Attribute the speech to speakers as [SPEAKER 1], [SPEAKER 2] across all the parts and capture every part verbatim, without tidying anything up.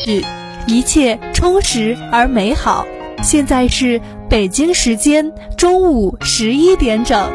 [SPEAKER 1] 日，一切充实而美好。现在是北京时间中午十一点整。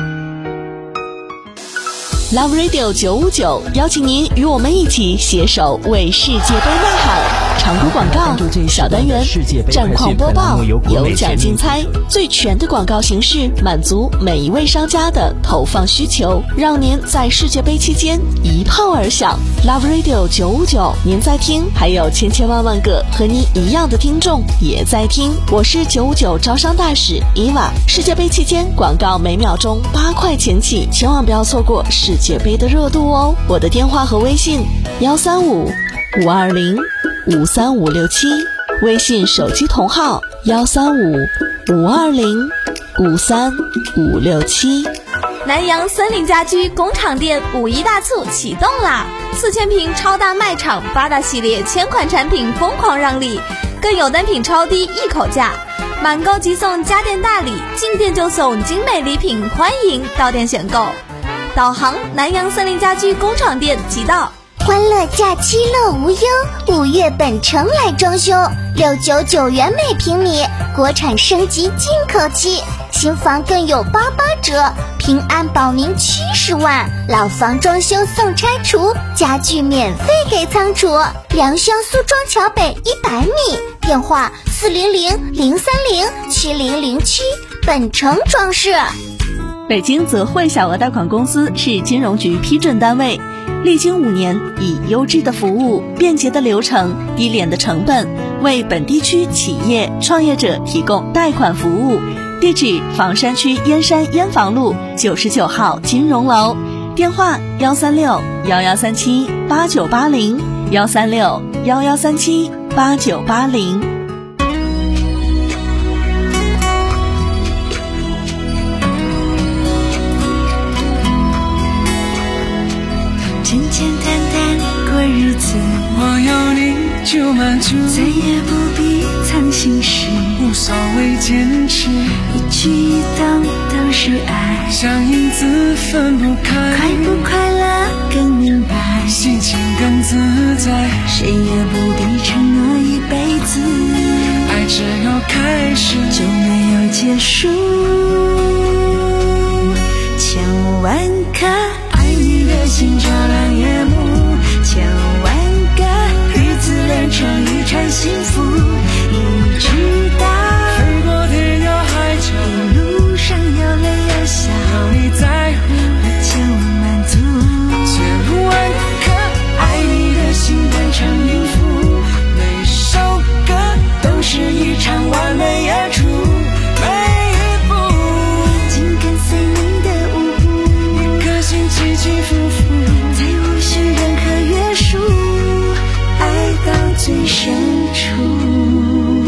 [SPEAKER 2] Love Radio 九五九邀请您与我们一起携手为世界杯呐喊。长途广告、小单元、战况播报、有奖竞猜，最全的广告形式，满足每一位商家的投放需求，让您在世界杯期间一炮而响。Love Radio 九五九，您在听，还有千千万万个和您一样的听众也在听。我是九五九招商大使伊娃。世界杯期间广告每秒钟八块钱起，千万不要错过世界杯的热度哦。我的电话和微信：幺三五五二零五三五六七，微信手机同号幺三五五二零五三五六七。
[SPEAKER 3] 南阳森林家居工厂店五一大促启动啦！四千平超大卖场，八大系列千款产品疯狂让利，更有单品超低一口价，满购即送家电大礼，进店就送精美礼品，欢迎到店选购。导航南阳森林家居工厂店即到。
[SPEAKER 4] 欢乐假期乐无忧，五月本城来装修，六九九元每平米，国产升级进口期，新房更有八八折，平安保您七十万，老房装修送拆除，家具免费给仓储。良乡苏庄桥北一百米，电话四零零零三零七零零七，本城装饰。
[SPEAKER 2] 北京泽汇小额贷款公司是金融局批准单位，历经五年，以优质的服务、便捷的流程、低廉的成本，为本地区企业创业者提供贷款服务。地址：房山区燕山燕房路九十九号金融楼，电话：幺三六幺幺三七八九八零，幺三六幺幺三七八九八零。
[SPEAKER 5] 简简单单过日子，
[SPEAKER 6] 我有你就满足，
[SPEAKER 5] 再也不必藏心事，
[SPEAKER 6] 无所谓坚持，
[SPEAKER 5] 一举一动都是爱，
[SPEAKER 6] 像影子分不开，
[SPEAKER 5] 快不快乐更明白，
[SPEAKER 6] 心情更自在，
[SPEAKER 5] 谁也不必承诺一辈子，
[SPEAKER 6] 爱只有开始
[SPEAKER 5] 就没有结束。千万颗爱你的心照亮夜幕，千万个日子连成一串幸福，一直到
[SPEAKER 6] 飞过天涯海角，
[SPEAKER 5] 一路上有泪有笑，
[SPEAKER 6] 有你在乎
[SPEAKER 5] 我就满足。
[SPEAKER 6] 千万颗爱你的心变成音符，每首歌都是一场完美演出，每一步
[SPEAKER 5] 紧跟随你的舞步，
[SPEAKER 6] 一颗心起起伏伏，
[SPEAKER 5] 再无需任何约束，爱到最深处。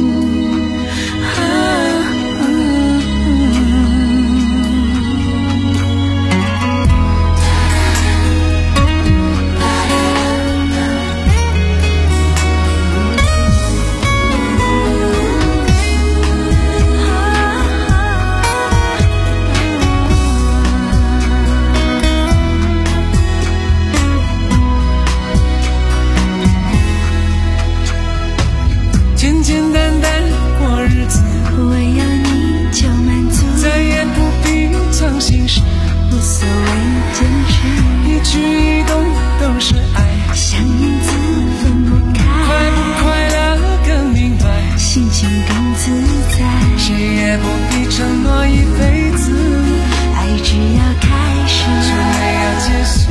[SPEAKER 6] 简简单单过日子，
[SPEAKER 5] 我要你就满足，
[SPEAKER 6] 再也不必藏心事，
[SPEAKER 5] 无所谓坚持，
[SPEAKER 6] 一举一动都是爱，
[SPEAKER 5] 像影子分不开，
[SPEAKER 6] 快不快乐更明白，
[SPEAKER 5] 心情更自在，
[SPEAKER 6] 谁也不必承诺一辈子，
[SPEAKER 5] 爱只要开始
[SPEAKER 6] 就没有结束。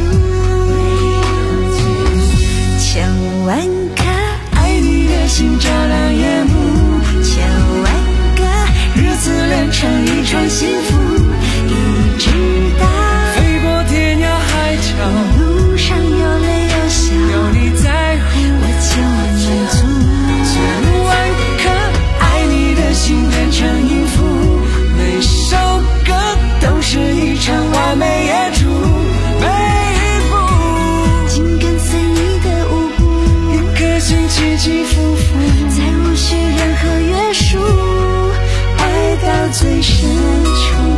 [SPEAKER 5] 千万颗爱你的心照亮夜幕，千万个日子连成一串幸福，一直到
[SPEAKER 6] 飞过天涯海角，
[SPEAKER 5] 路上有泪有笑，
[SPEAKER 6] 有你在乎
[SPEAKER 5] 我就满足。
[SPEAKER 6] 千万颗爱你的心变成音符，每首歌都是一场完美演出，每一步
[SPEAKER 5] 紧跟随你的舞步，
[SPEAKER 6] 一颗心起起伏伏，
[SPEAKER 5] 再无需任何约束，爱到最深处。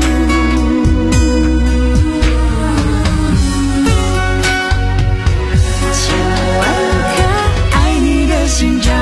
[SPEAKER 5] 千万颗爱你的心照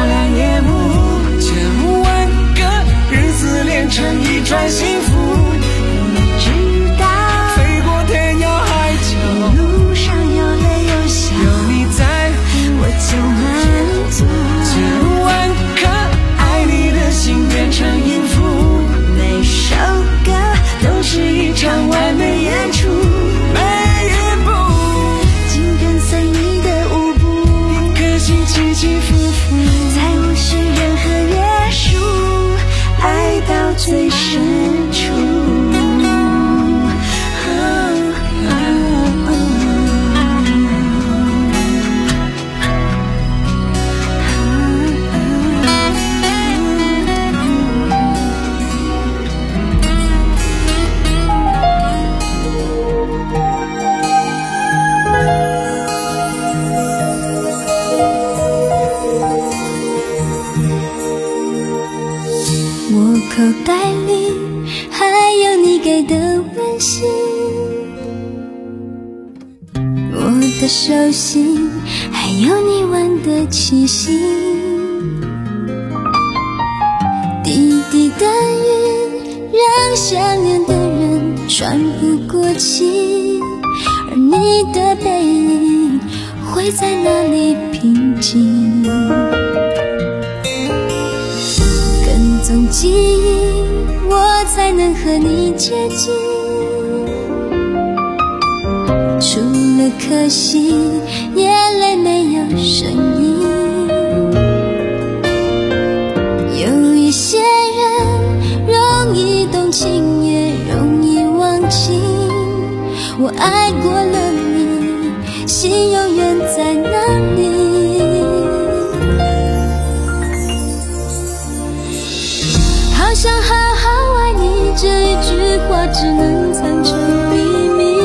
[SPEAKER 7] 口袋里还有你给的温馨，我的手心还有你闻的气息，滴滴的雨让想念的人喘不过气，而你的背影会在哪里平静？跟踪记忆，我才能和你接近。除了可惜，眼泪没有声音。有一些人容易动情，也容易忘记。我爱过了你，心永远在哪里？好想好好爱你，这一句话只能藏成秘密。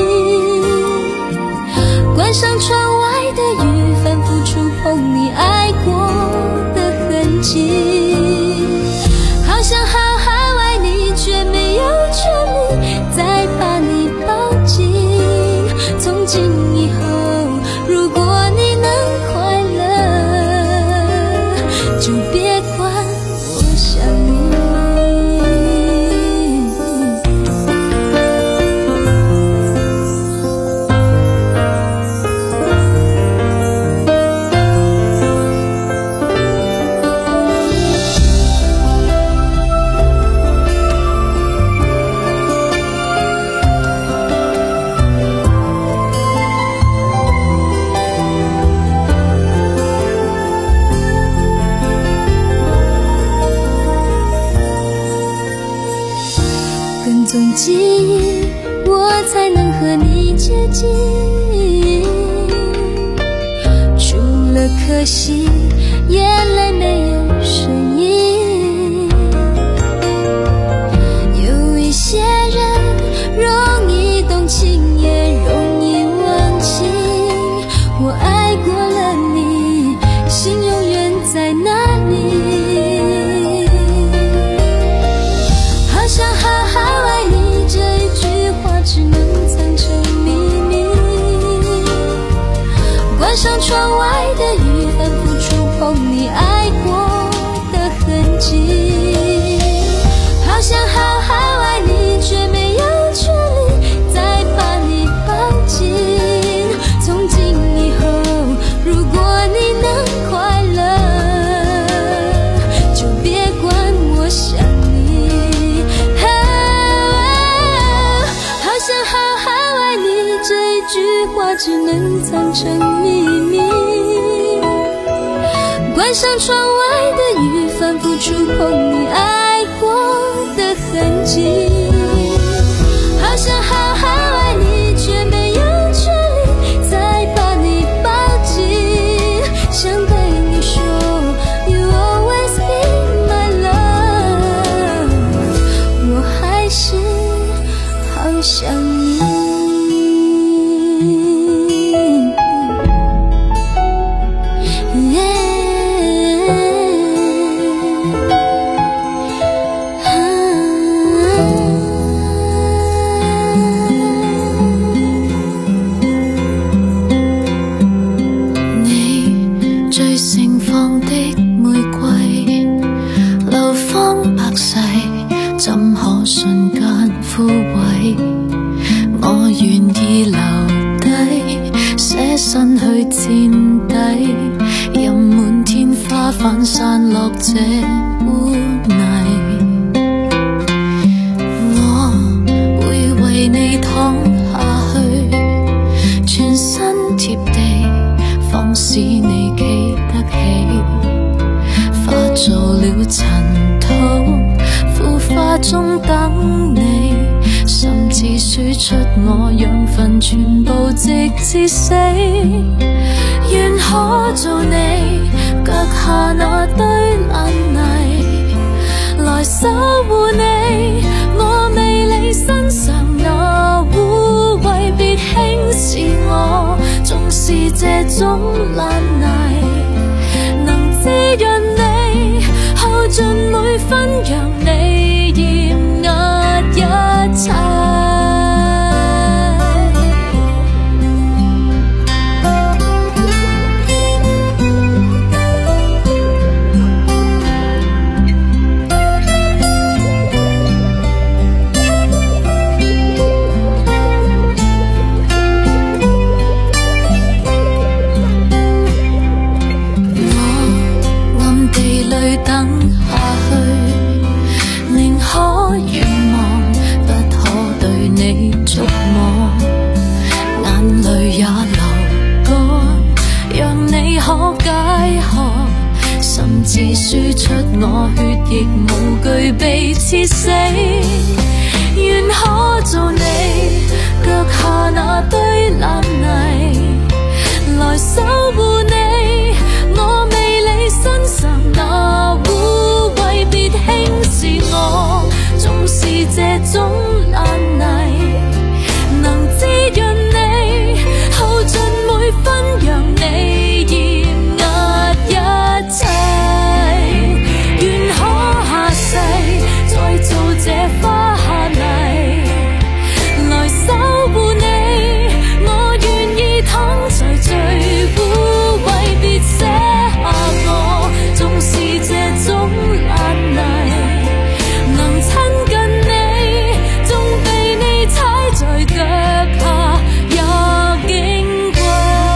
[SPEAKER 7] 关上窗外的雨，反复触碰你爱过的痕迹。好想好好爱你，却没有权利再把你抱紧。从今以后，如果你能快乐，就别管我想你。跟踪记忆，我才能和你接近。除了可惜，眼泪没有声音。有一些人容易动情，也容易忘记。我爱过了你，心永远在哪里？好想好好爱你，这一句话只能藏成秘密。关上窗外的雨，反复触碰你爱过的痕迹。好想好好爱你，却没有权利再把你抱紧。从今以后，如果你能快乐，就别管我想你。好想好好爱你，这一句话只能藏成秘密。关上窗外的雨，反复触碰你爱过的痕迹。好想好好爱你，却没有权利再把你抱紧。想对你说 You always be my love， 我还是好想你。
[SPEAKER 8] 反散落這污泥，我會為你躺下去，全身貼地，放肆你企得起，化做了塵土，腐化中等你，甚至輸出我養分全部直至死，願可做你腳下那堆爛泥，來守護你，我未理身上那污穢，別輕視我，縱是這種爛泥，能滋潤你，耗盡每分讓你你壓一切。自輸出我血液無懼被刺死，願可做你腳下那堆爛泥，來守護你我未理身上那污穢，別輕視我，縱是這種爛泥能滋潤你，耗盡每分讓你驗壓一切。再做這花下泥，來守護你，我願意躺在最污穢，別捨下我，縱是這種爛泥，能親近你，縱被你踩在腳下也矜貴。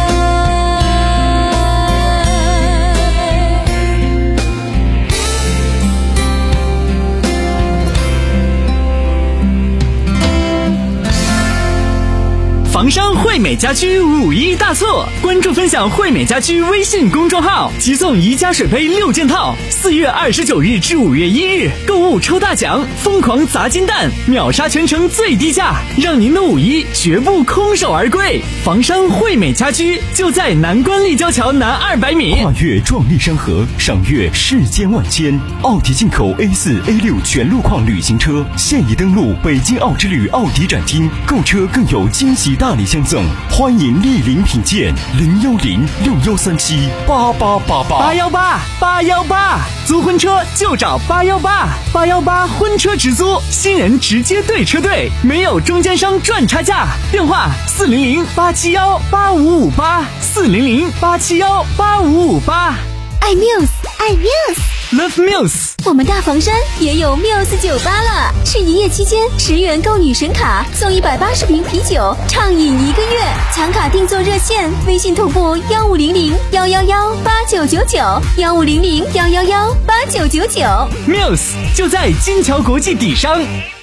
[SPEAKER 9] 房商惠美家居五一大促，关注分享惠美家居微信公众号，即送宜家水杯六件套。四月二十九日至五月一日，购物抽大奖，疯狂砸金蛋，秒杀全城最低价，让您的五一绝不空手而归。房商惠美家居就在南关立交桥南二百米。
[SPEAKER 10] 跨越壮丽山河，赏月世间万千。奥迪进口 A 四 A 六 全路况旅行车现已登陆北京奥之旅奥迪展厅，购车更有惊喜大礼相赠，欢迎莅临品鉴。零幺零六幺三七八八八八
[SPEAKER 9] 八幺八八幺八，租婚车就找八幺八八幺八婚车直租，新人直接对车队，没有中间商赚差价。电话四零零八七幺八五五八四零零八七幺八五五八。
[SPEAKER 4] 爱 Muse， 爱 Muse。Love
[SPEAKER 9] Muse，
[SPEAKER 3] 我们大房山也有 Muse 酒吧了，是营业期间十元购女神卡送一百八十瓶啤酒，畅饮一个月。抢卡订座热线：微信同步幺五零零幺幺幺八九九九幺五零零幺幺幺八九九九。
[SPEAKER 9] Muse 就在金桥国际底商。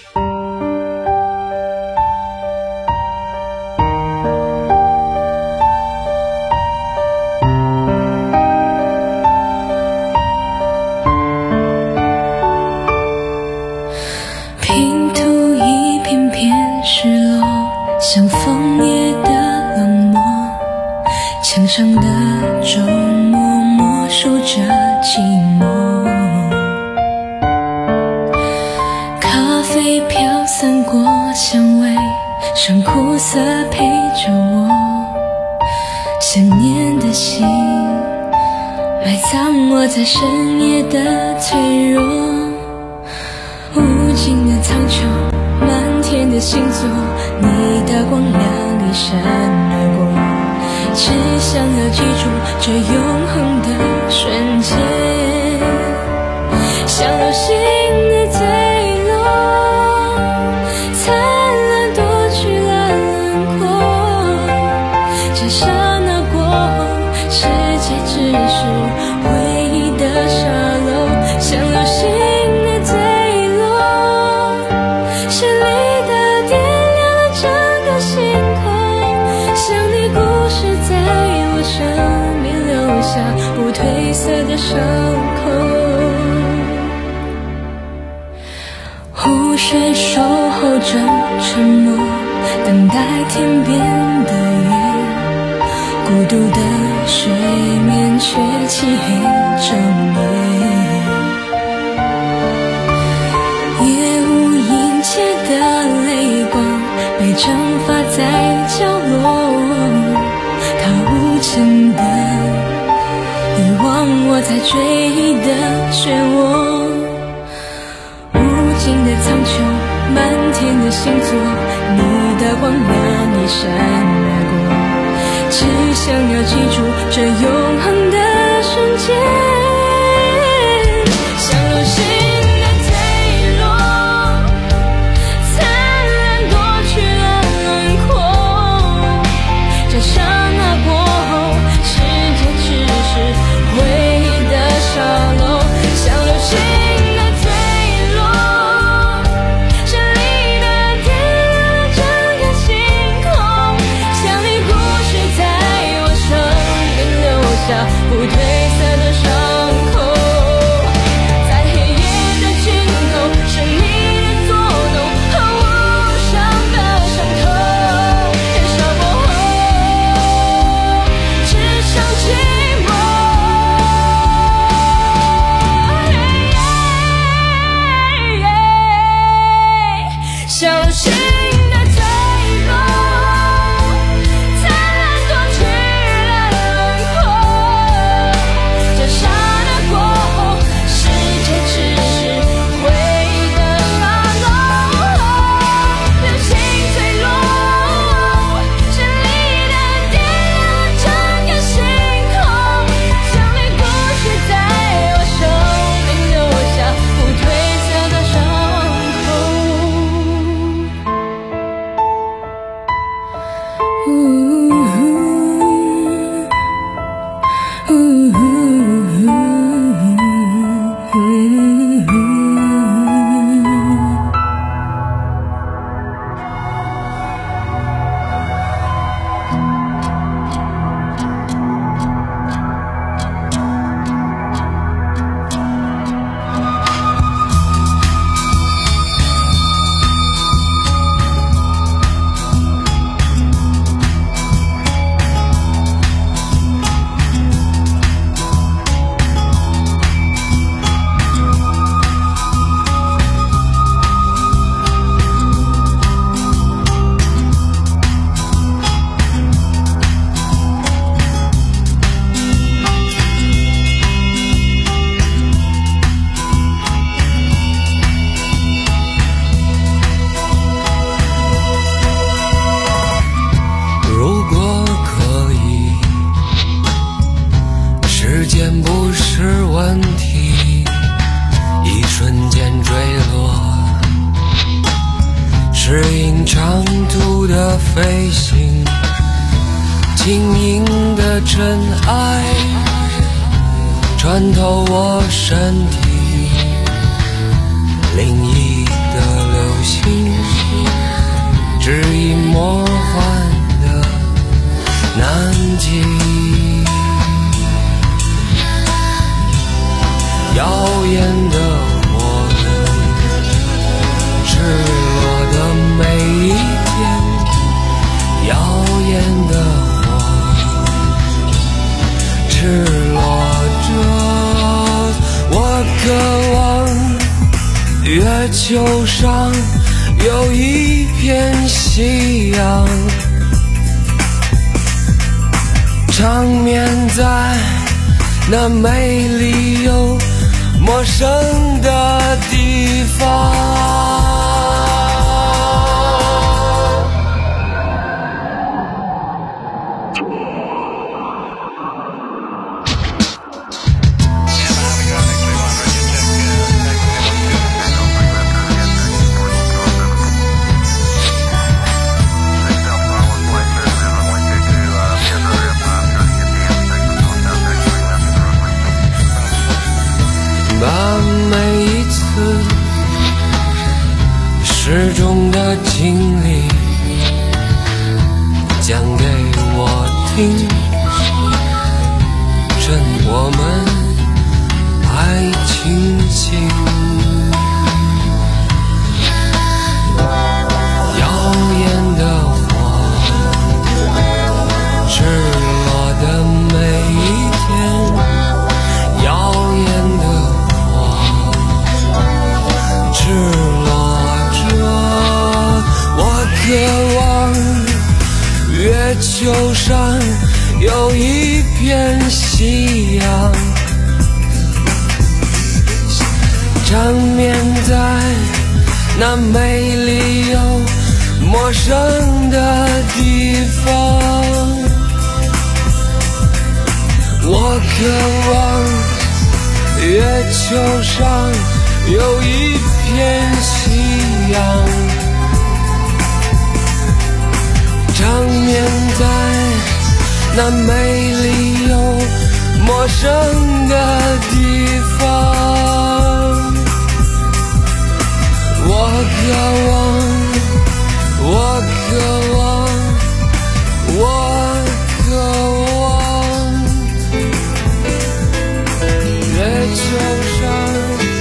[SPEAKER 8] 像枫叶的冷漠，墙上的周末默数着寂寞，咖啡飘散过香味，剩苦涩陪着我，想念的心埋葬我在深夜的脆弱，无尽的苍穹，漫天的星座，你的光亮一闪而过，只想要记住这永恒的瞬间，像流星的坠落，灿烂夺去了轮廓，这刹那过后，世界只是回忆的沙漏，像流星的坠落，绚丽的点亮了整个星空，像你故事在我生命留下不褪色的伤口，湖水守候着沉默，等待天边的月，孤独的水面却漆黑整夜，夜无垠切的泪光被蒸发在角落，它无情的遗忘我在追忆的漩涡，无尽的
[SPEAKER 7] 苍穹，满天的星座，你的光亮一闪而过，只想要记住这永恒的瞬间。不褪色的伤口，在黑夜的尽头，是你的作弄和无声的伤痛。年少过后，只剩寂寞。小心。适应长途的飞行，轻盈的尘埃穿透我身体，另一的流星指引魔幻的南极，耀眼的火赤裸的每一天，耀眼的火赤裸着我，渴望月球上有一片夕阳，长眠在那美丽又陌生的地方。把每一次失重的经历讲给我听，趁我们还清醒，耀眼的火赤裸的每一天，耀眼的赤裸着我，渴望月球上有一片夕阳，长眠在
[SPEAKER 6] 那美丽又陌生的地方。我渴望月球上有一片夕阳，长眠在那美丽又陌生的地方。我渴望，我渴望，我渴望月球上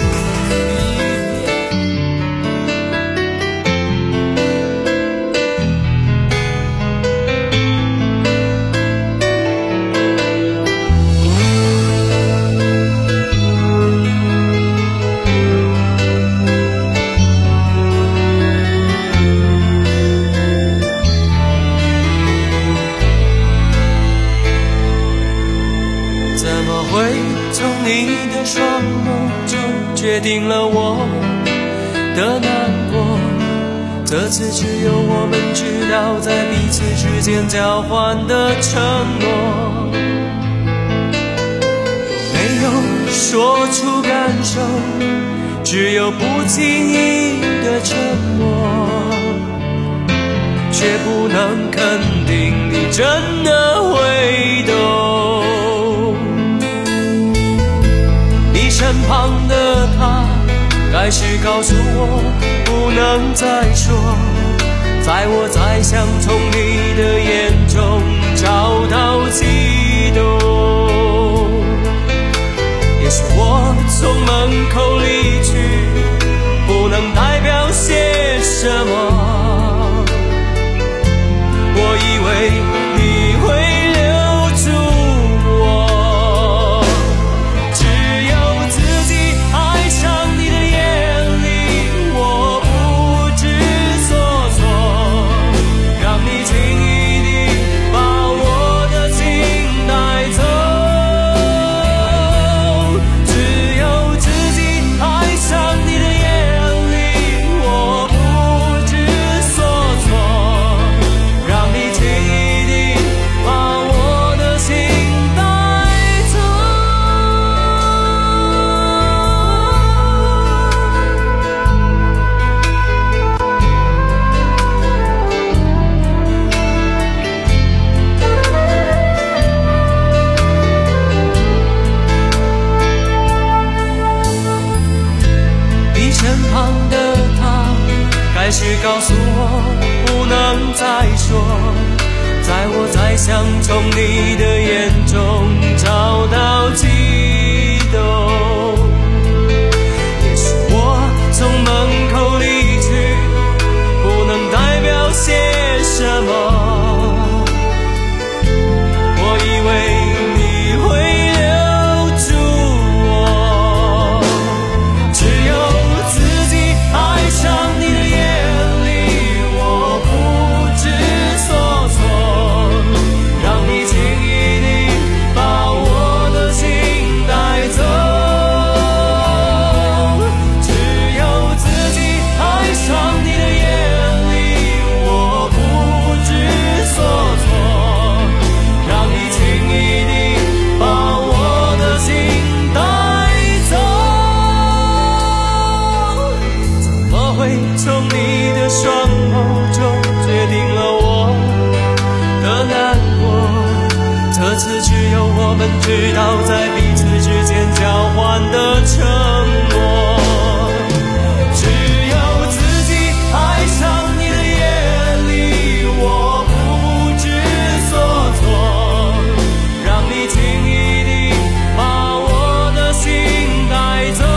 [SPEAKER 6] 决定了我的难过，这次只有我们知道在彼此之间交换的承诺，没有说出感受，只有不经意的沉默，却不能肯定你真的会懂。身旁的他开始告诉我不能再说，在我再想从你的眼中找到悸动。也许我从门口离去不能代表些什么，我以为你会告诉我不能再说，在我再想从你的眼中找到悸动。也许我从门口离去不能代表些什么，我以为你会留住我，只有自己爱上你的眼我们知道在彼此之间交换的承诺，只有自己爱上你的夜里，我不知所措，让你轻易地把我的心带走，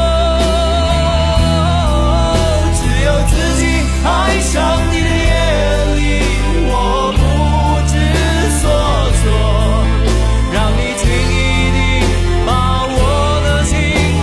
[SPEAKER 6] 只有自己爱上你的夜里，我不知所措，让你轻易地把我的心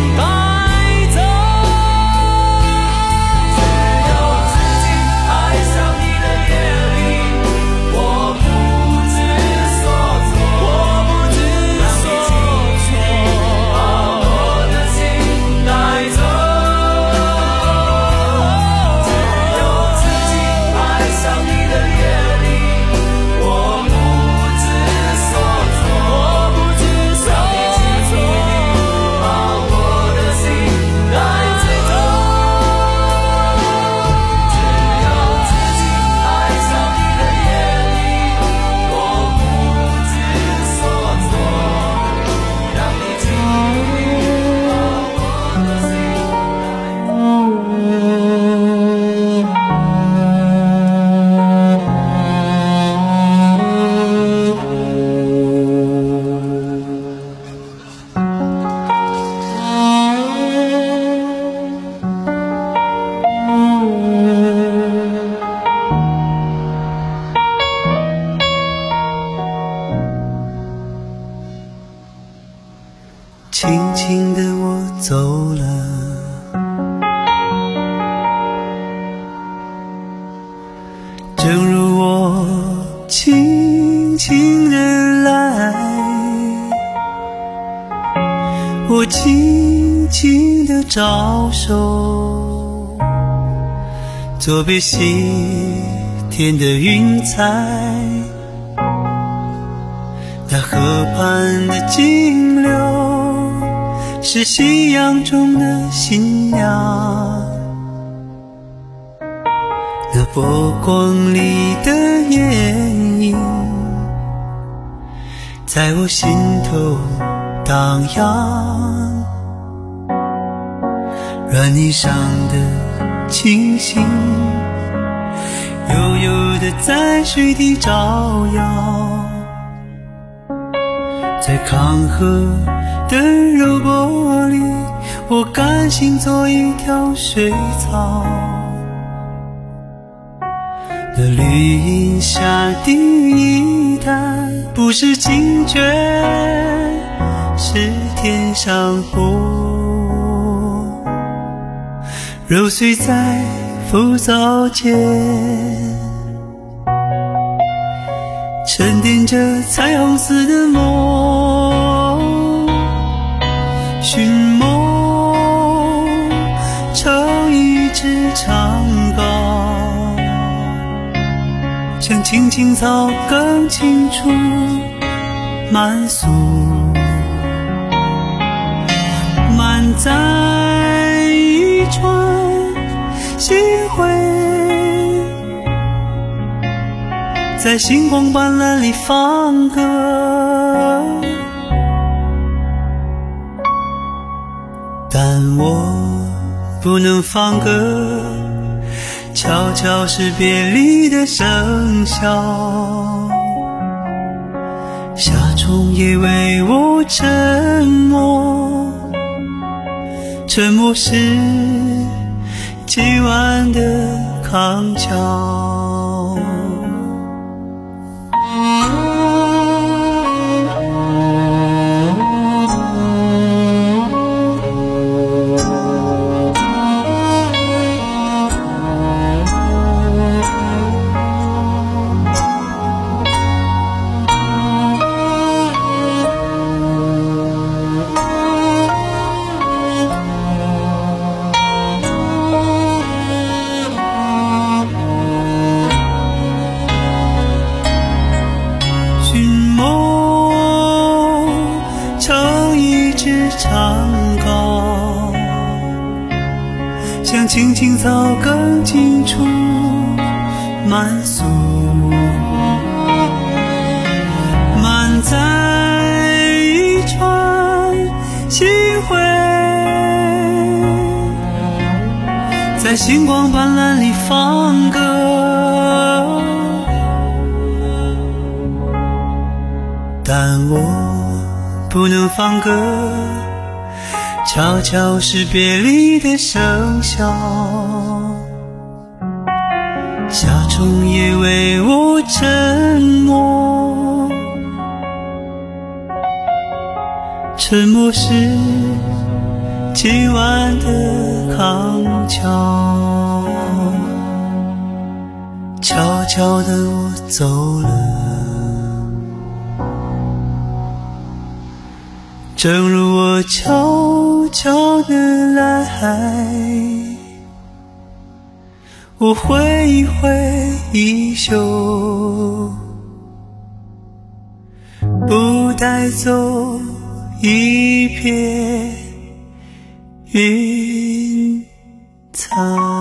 [SPEAKER 6] 走了。正如我轻轻地来，我轻轻地招手，作别西天的云彩，那河畔的金柳是夕阳中的新娘，那波光里的艳影在我心头荡漾，软泥上的清醒悠悠地在水底照耀，在康河的柔波里，我甘心做一条水草，那绿荫下第一滩不是清泉，是天上虹，揉碎在浮藻间，沉淀着彩虹似的梦，寻梦成一支长篙，像青青草更青处满诉，满载一船星辉，在星光斑斓里放歌，但我不能放歌，悄悄是别离的笙箫，夏虫也为我沉默，沉默是今晚的康桥。长篙，像青青草更青处满诉，满载一船星辉，在星光斑斓里放歌，但我不能放歌，悄悄是别离的笙箫，夏虫也为我沉默，沉默是今晚的康桥，悄悄地我走了，正如我悄悄地来，我挥一挥衣袖，不带走一片云彩。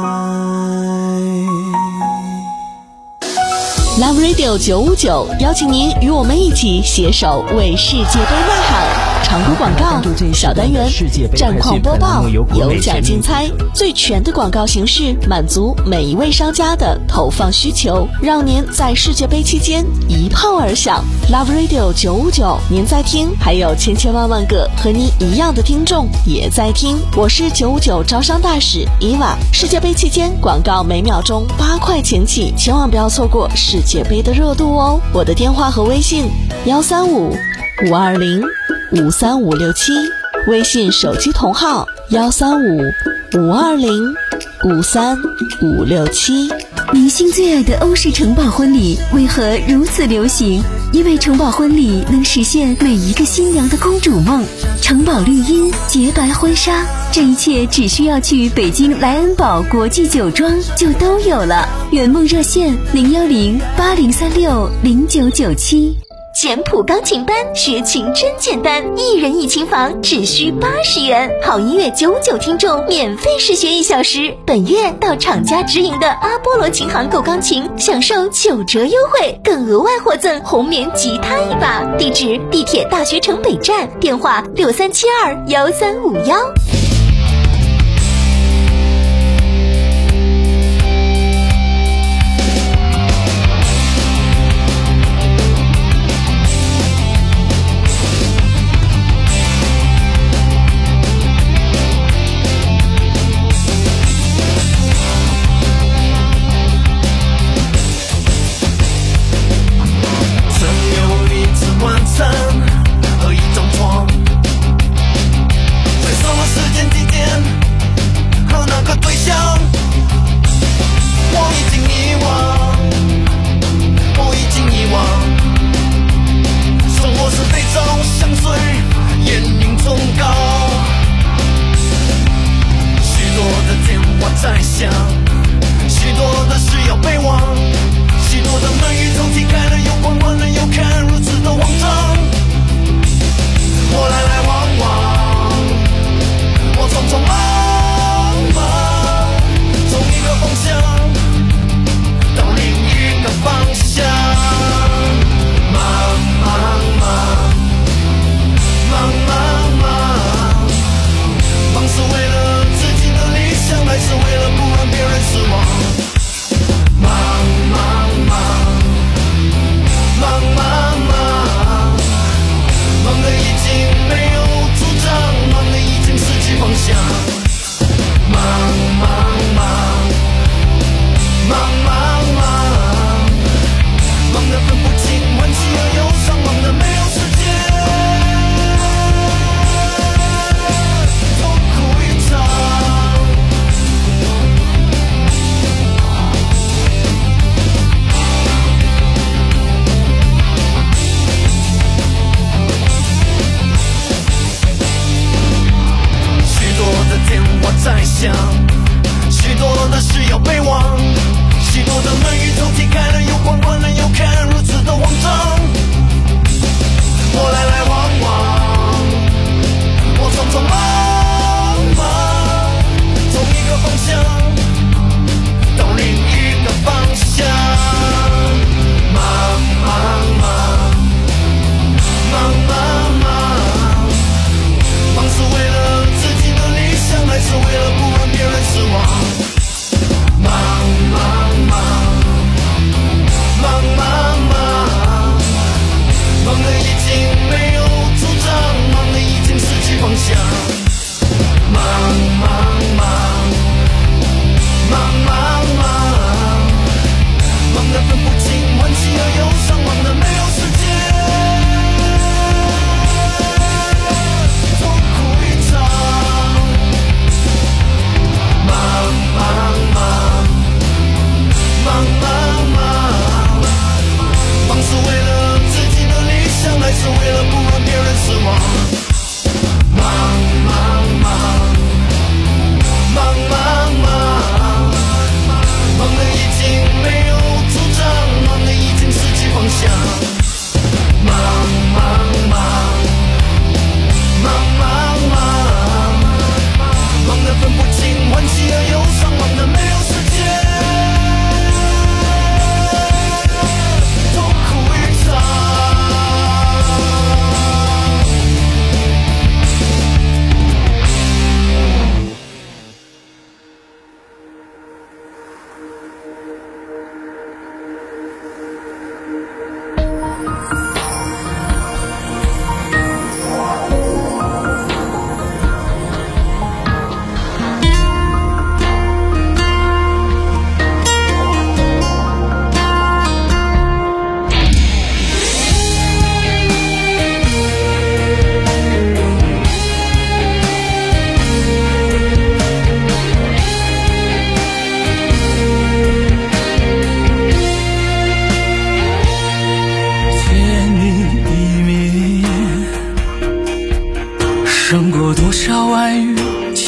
[SPEAKER 2] Love Radio 九五九邀请您与我们一起携手为世界杯呐喊。长途广告小单元，战况播报，有奖竞猜，最全的广告形式，满足每一位商家的投放需求，让您在世界杯期间一炮而响。Love Radio 九五九，您在听，还有千千万万个和您一样的听众也在听。我是九五九招商大使伊娃。世界杯期间广告每秒钟八块钱起，千万不要错过世界杯的热度哦。我的电话和微信幺三五五二零五三五六七，微信手机同号幺三五五二零五三五六七。
[SPEAKER 11] 明星最爱的欧式城堡婚礼为何如此流行？因为城堡婚礼能实现每一个新娘的公主梦。城堡绿茵，洁白婚纱，这一切只需要去北京莱恩堡国际酒庄就都有了。圆梦热线零幺零八零三六零九九七。
[SPEAKER 4] 简谱钢琴班学琴真简单，一人一琴房只需八十元，好音乐九九听众免费试学一小时。本月到厂家直营的阿波罗琴行购钢琴，享受九折优惠，更额外获赠红棉吉他一把。地址：地铁大学城北站，电话六三七二幺三五幺。
[SPEAKER 6] 和一种痛，在什么时间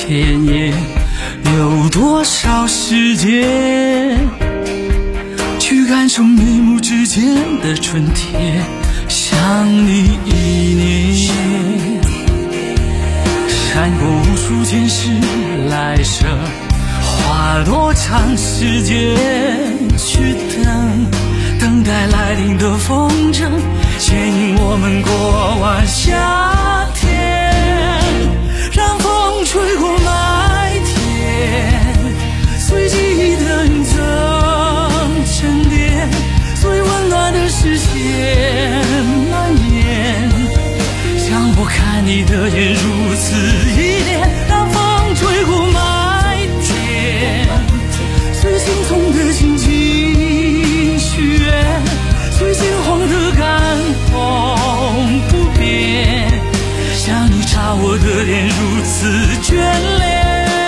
[SPEAKER 6] 千年，有多少时间去感受眉目之间的春天？想你一年，闪过无数前世来生，花多长时间去等，等待来临的风筝，牵引我们过完夏天，让风吹过麦田，随记忆的云层沉淀，最温暖的视线蔓延，像我看你的眼如此依恋，让风吹过麦田，随心痛的轻轻许愿，随心慌的感动不变，像你插我的脸如此眷恋，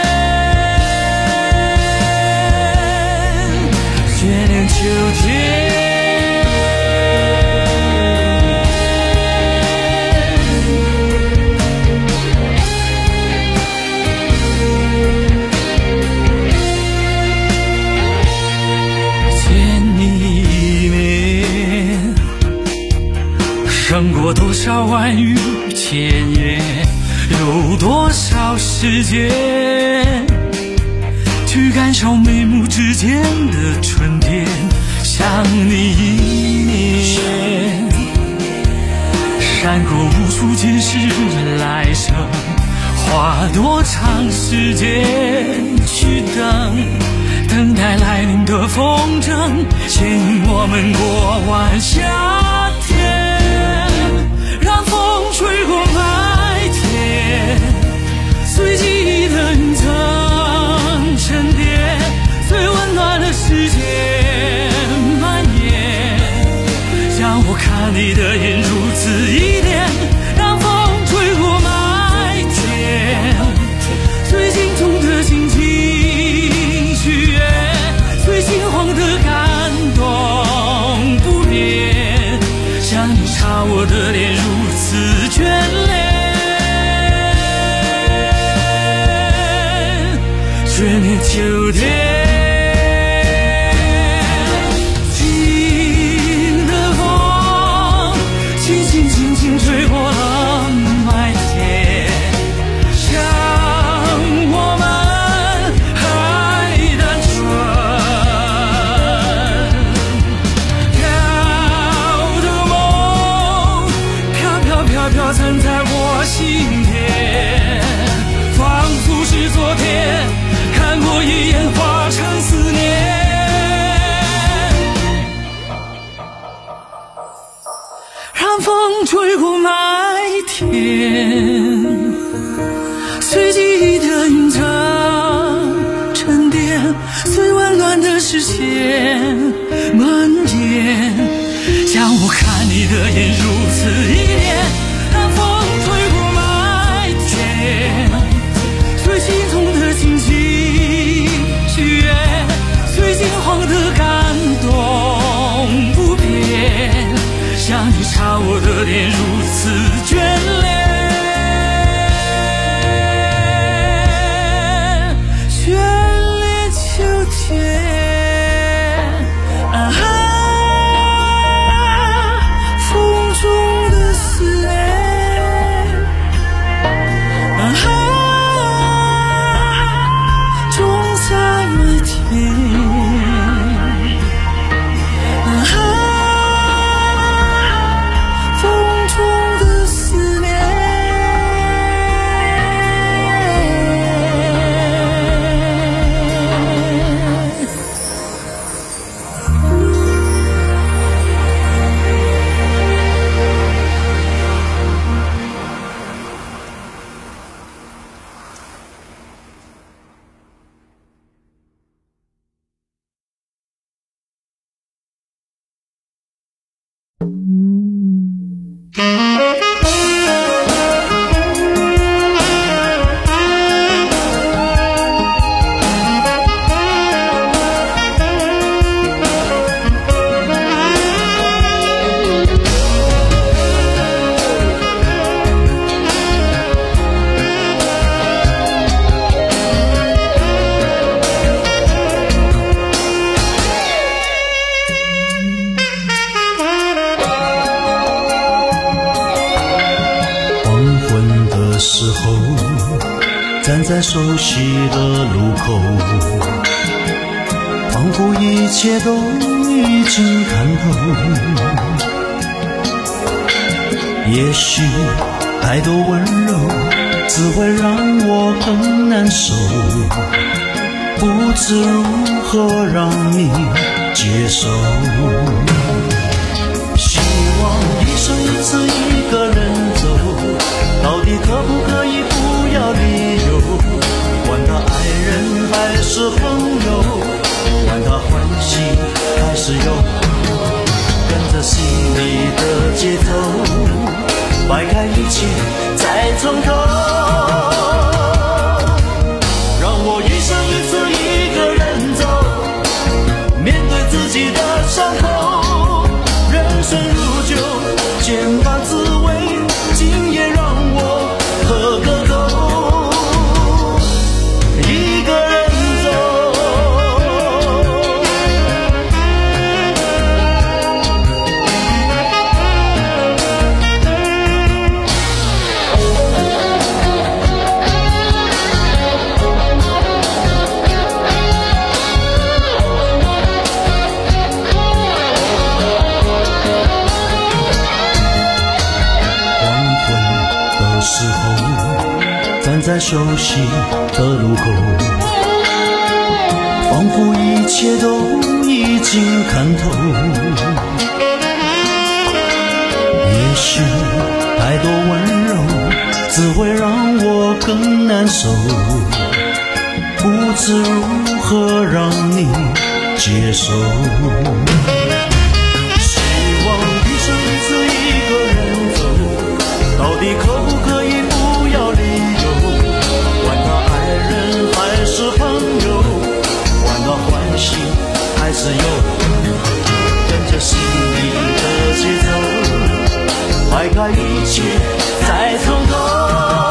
[SPEAKER 6] 眷恋秋天。胜过多少万语千言，有多少时间去感受眉目之间的春天？想你一年，闪过无数前世来生，花多长时间去等，等待来临的风筝，牵引我们过完夏天，让风吹过麦田，随记忆的云层沉淀，最温暖的世界蔓延，像我看你的眼如此依恋，让风吹过麦田，最心痛的轻轻许愿，最心慌的感动不变，像你插我的脸如此眷恋，眷恋秋天。轻的风轻轻轻轻吹过了麦田，像我们还单纯，飘的梦飘飘飘飘藏在我心田，仿佛是昨天看过一眼化成思念，让风吹过麦田，随记忆的云层沉淀，最温暖的视线蔓延，像我看你的眼如此依恋，让风吹过麦田，随心痛的轻轻许愿，随心慌的感动不变，像你插我的脸如此眷恋，眷恋秋天，啊，风中的
[SPEAKER 12] 站在熟悉的路口，仿佛一切都已经看透。也许太多温柔只会让我更难受，不知如何让你接受。希望一生一次一个人走，到底可不可以不要理由？管他爱人还是朋友，管他欢喜还是忧，跟着心里的节奏，摆开一切再从头。让我一生一次一个人走，面对自己的伤口，人生如酒，千般滋味，今夜让我喝个够，一个人走。站在熟悉的路口，仿佛一切都已经看透。也许太多温柔只会让我更难受，不知如何让你接受。希望一生一次一个人走，到底可不可以不要理由？管他爱人还是朋友，管他欢喜还是忧，跟着心里的节奏，摆开一切再从头。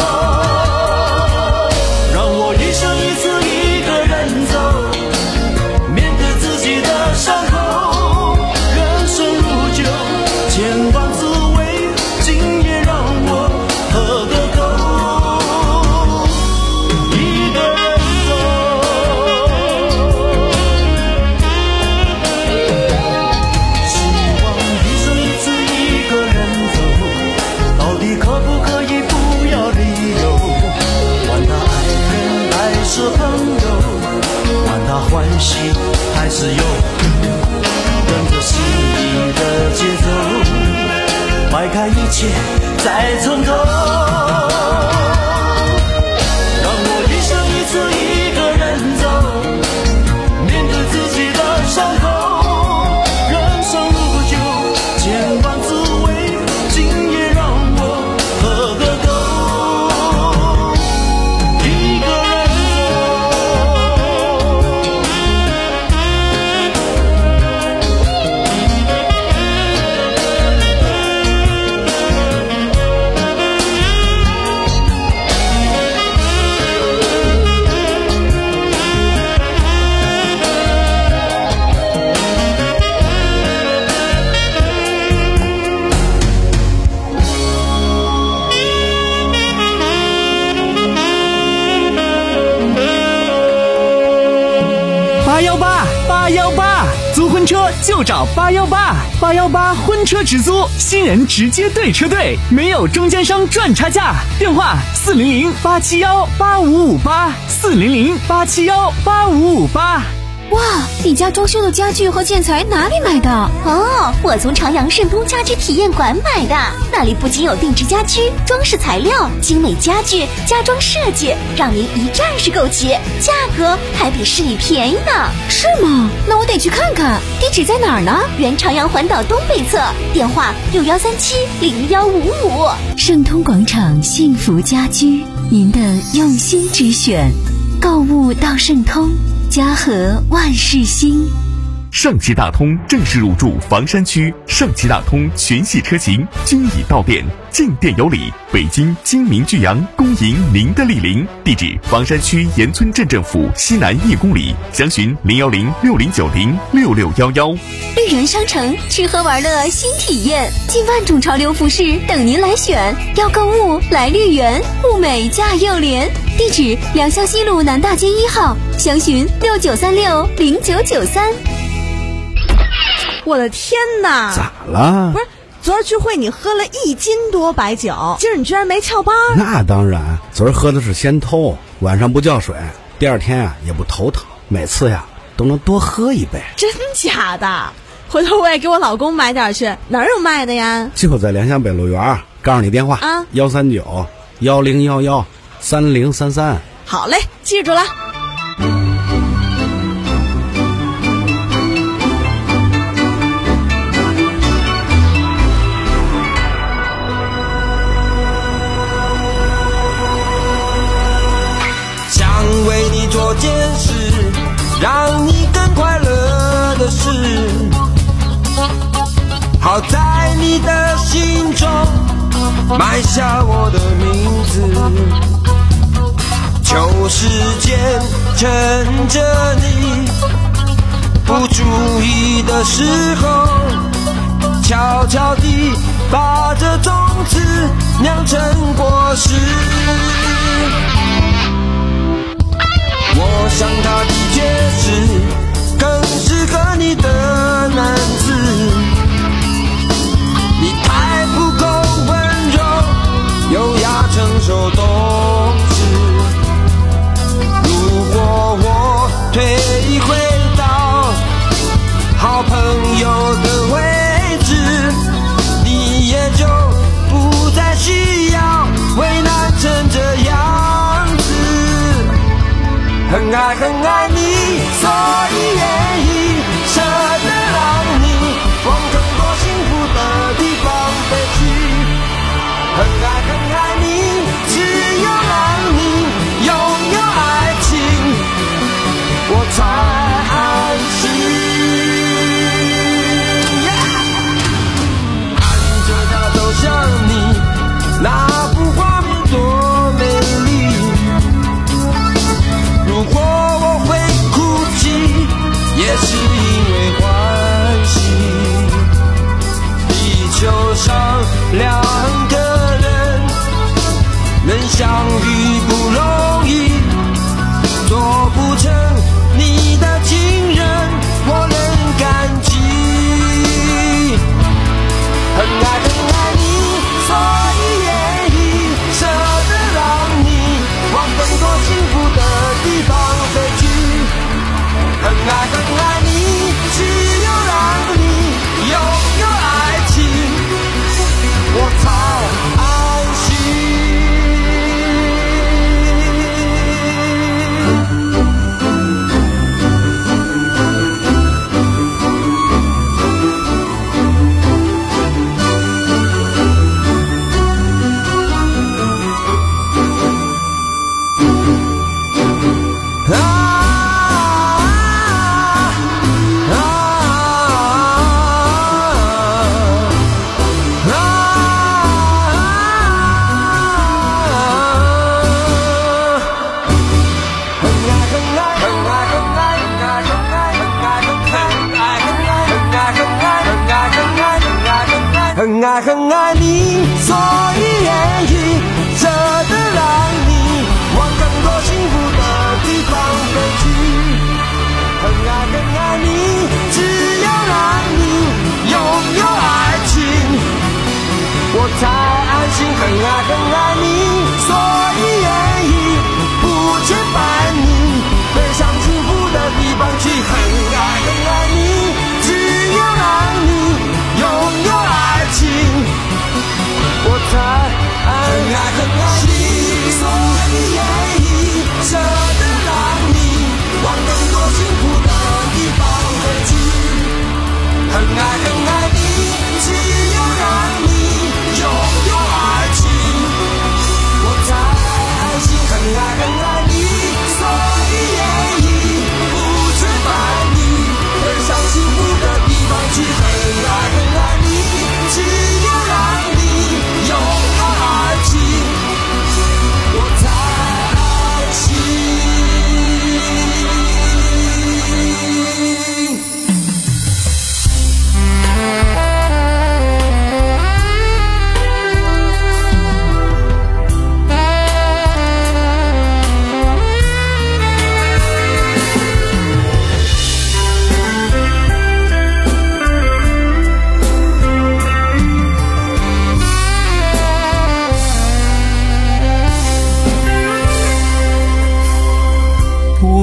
[SPEAKER 12] 让我一生一次一个人走，面对自己的伤口，人生如酒，千般滋味，今夜让我喝个够，一个人走。希望一生一次一个人走，到底可不可以不要理由？管他爱人还是朋友，管他欢喜还是忧，跟着心里的节奏，摆开一切再从头。让我一生一次一个人走，面对自己的伤口，人生如酒，千般滋味，今夜让我喝个够，一个人
[SPEAKER 9] 八幺八八幺八，租婚车就找八幺八，八幺八婚车直租，新人直接对车队，没有中间商赚差价。电话四零零八七幺八五五八，四零零八七幺八五五八。
[SPEAKER 11] 哇，你家装修的家具和建材哪里买的？
[SPEAKER 4] 哦，我从长阳盛通家居体验馆买的，那里不仅有定制家居、装饰材料、精美家具、家装设计，让您一站式购齐，价格还比市里便宜呢。
[SPEAKER 11] 是吗？那我得去看看。地址在哪儿呢？
[SPEAKER 4] 原长阳环岛东北侧，电话六幺三七零幺五五。
[SPEAKER 11] 盛通广场幸福家居，您的用心之选。购物到盛通，家和万事兴。
[SPEAKER 13] 上汽大通正式入驻房山区，上汽大通全系车型均已到店，进店有礼。北京金明巨阳恭迎您的莅临，地址房山区岩村镇政府西南一公里，详询零幺零六零九零六六幺幺。
[SPEAKER 11] 绿园商城吃喝玩乐新体验，近万种潮流服饰等您来选，要购物来绿园，物美价又廉。地址良乡西路南大街一号，详询六九三六零九九三。
[SPEAKER 14] 我的天哪！
[SPEAKER 15] 咋了？
[SPEAKER 14] 不是，昨儿聚会你喝了一斤多白酒，今儿你居然没翘班？
[SPEAKER 15] 那当然，昨儿喝的是仙偷，晚上不叫水，第二天啊也不头疼，每次呀都能多喝一杯。
[SPEAKER 14] 真假的？回头我也给我老公买点去，哪儿有卖的呀？
[SPEAKER 15] 就在良乡北路园，告诉你电话
[SPEAKER 14] 啊，
[SPEAKER 15] 幺三九幺零幺幺三零三三。
[SPEAKER 14] 好嘞，记住了。
[SPEAKER 6] 想为你做件事，让你更快乐的事，好在你的心中埋下我的名字。求时间趁着你不注意的时候，悄悄地把这种子酿成果实。我想他的确是更适合你的男子，你太不够温柔优雅成熟懂事。如果我退回到好朋友的位置，你也就不再需要为难成这样子。很爱很爱你，所以愿意舍得让你往更多幸福的地方飞去。很爱很爱你，只有让你拥有爱情，我才安心。Yeah! 看着他走向你，那幅画面多美丽。如果我会哭泣，也是因为欢喜。地球上两个人能相遇不容易，做不成你的情人，我仍感激。很爱很爱你，所以愿意舍得让你往更多幸福的地方飞去。很爱很爱你，只有让你拥有爱情，我才安心。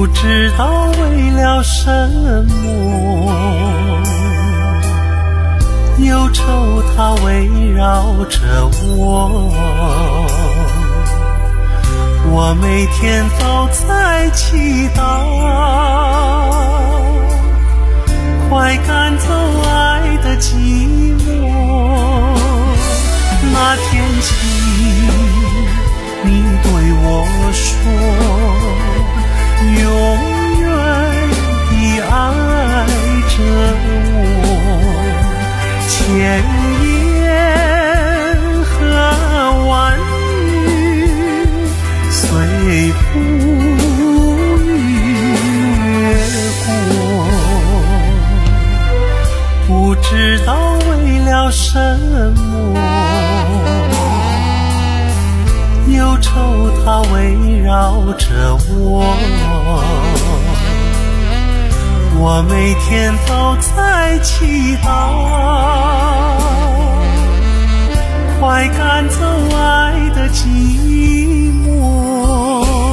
[SPEAKER 12] 知道为了什么，忧愁它围绕着我，我每天都在祈祷，快赶走爱的寂寞。那天起你对我说，永远地爱着我，千言和万语随风雨越过，不知道为了什么，忧愁它围绕着我，我每天都在祈祷，快赶走爱的寂寞。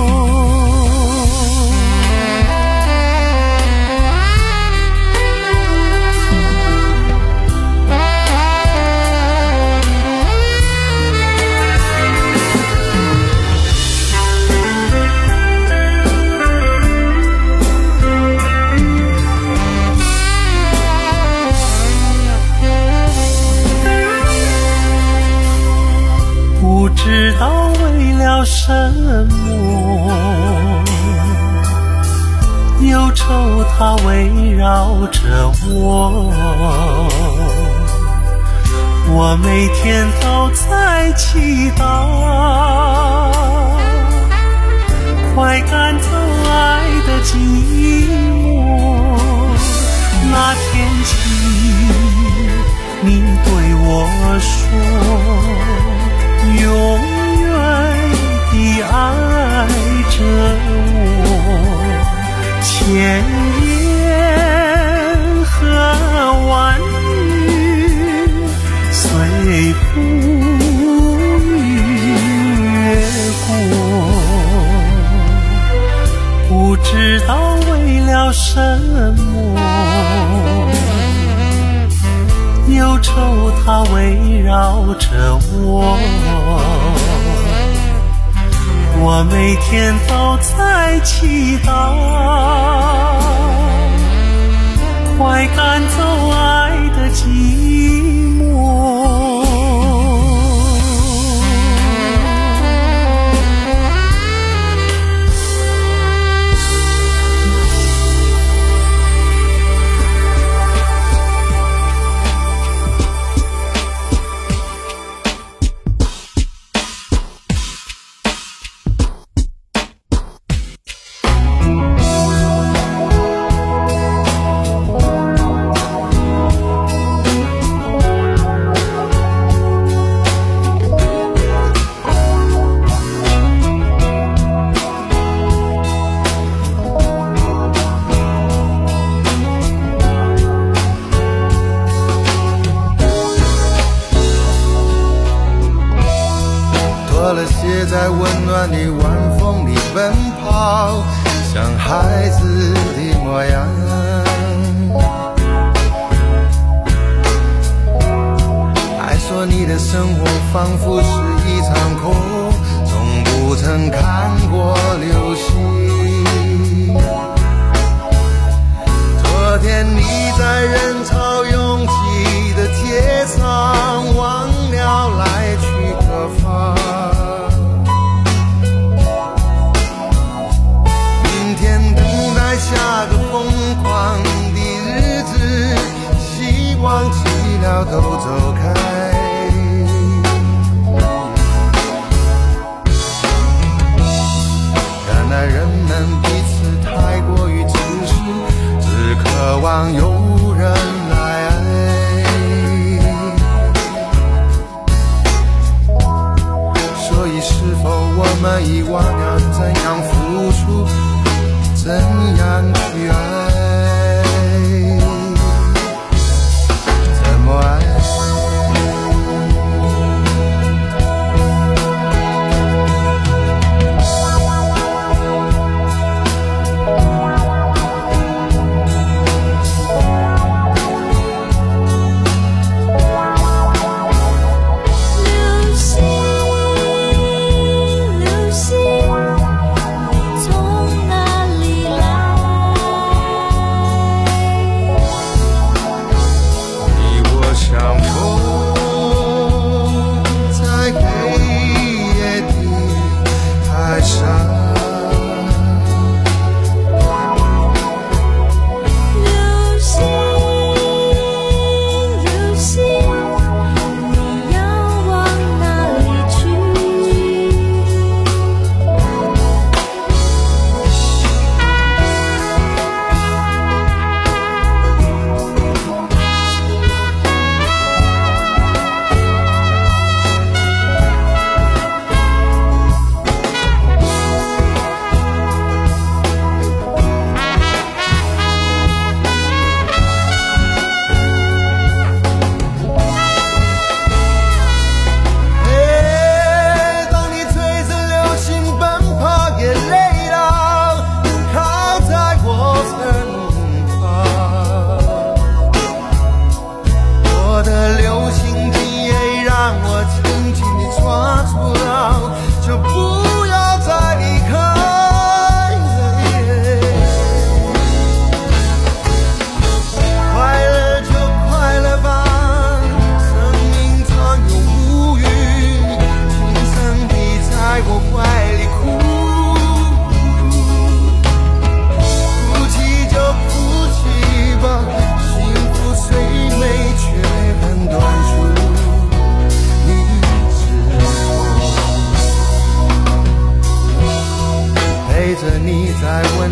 [SPEAKER 12] 不知道为了什么，忧愁它围绕着我，我每天都在祈祷，快赶走爱的寂寞。那天起你对我说，永远地爱着我，千言和万语随风雨越过，不知道为了什么，忧愁它围绕着我，我每天都在祈祷，快赶走爱的寂寞。
[SPEAKER 16] 在温暖的晚风里奔跑，像孩子的模样。还说你的生活仿佛是一场空，从不曾看过流星。昨天你在人潮拥挤的街上，忘了来去何方。下个疯狂的日子，希望寂寥都走开。原来人们彼此太过于自私，只渴望有人来爱。所以是否我们遗忘了怎样付出，怎样去爱，怎么爱？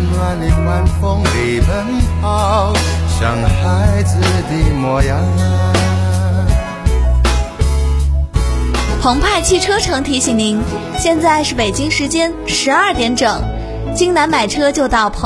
[SPEAKER 16] 暖的晚风里奔跑，像孩子的模样。
[SPEAKER 3] 澎湃汽车城提醒您，现在是北京时间十二点整，京南买车就到澎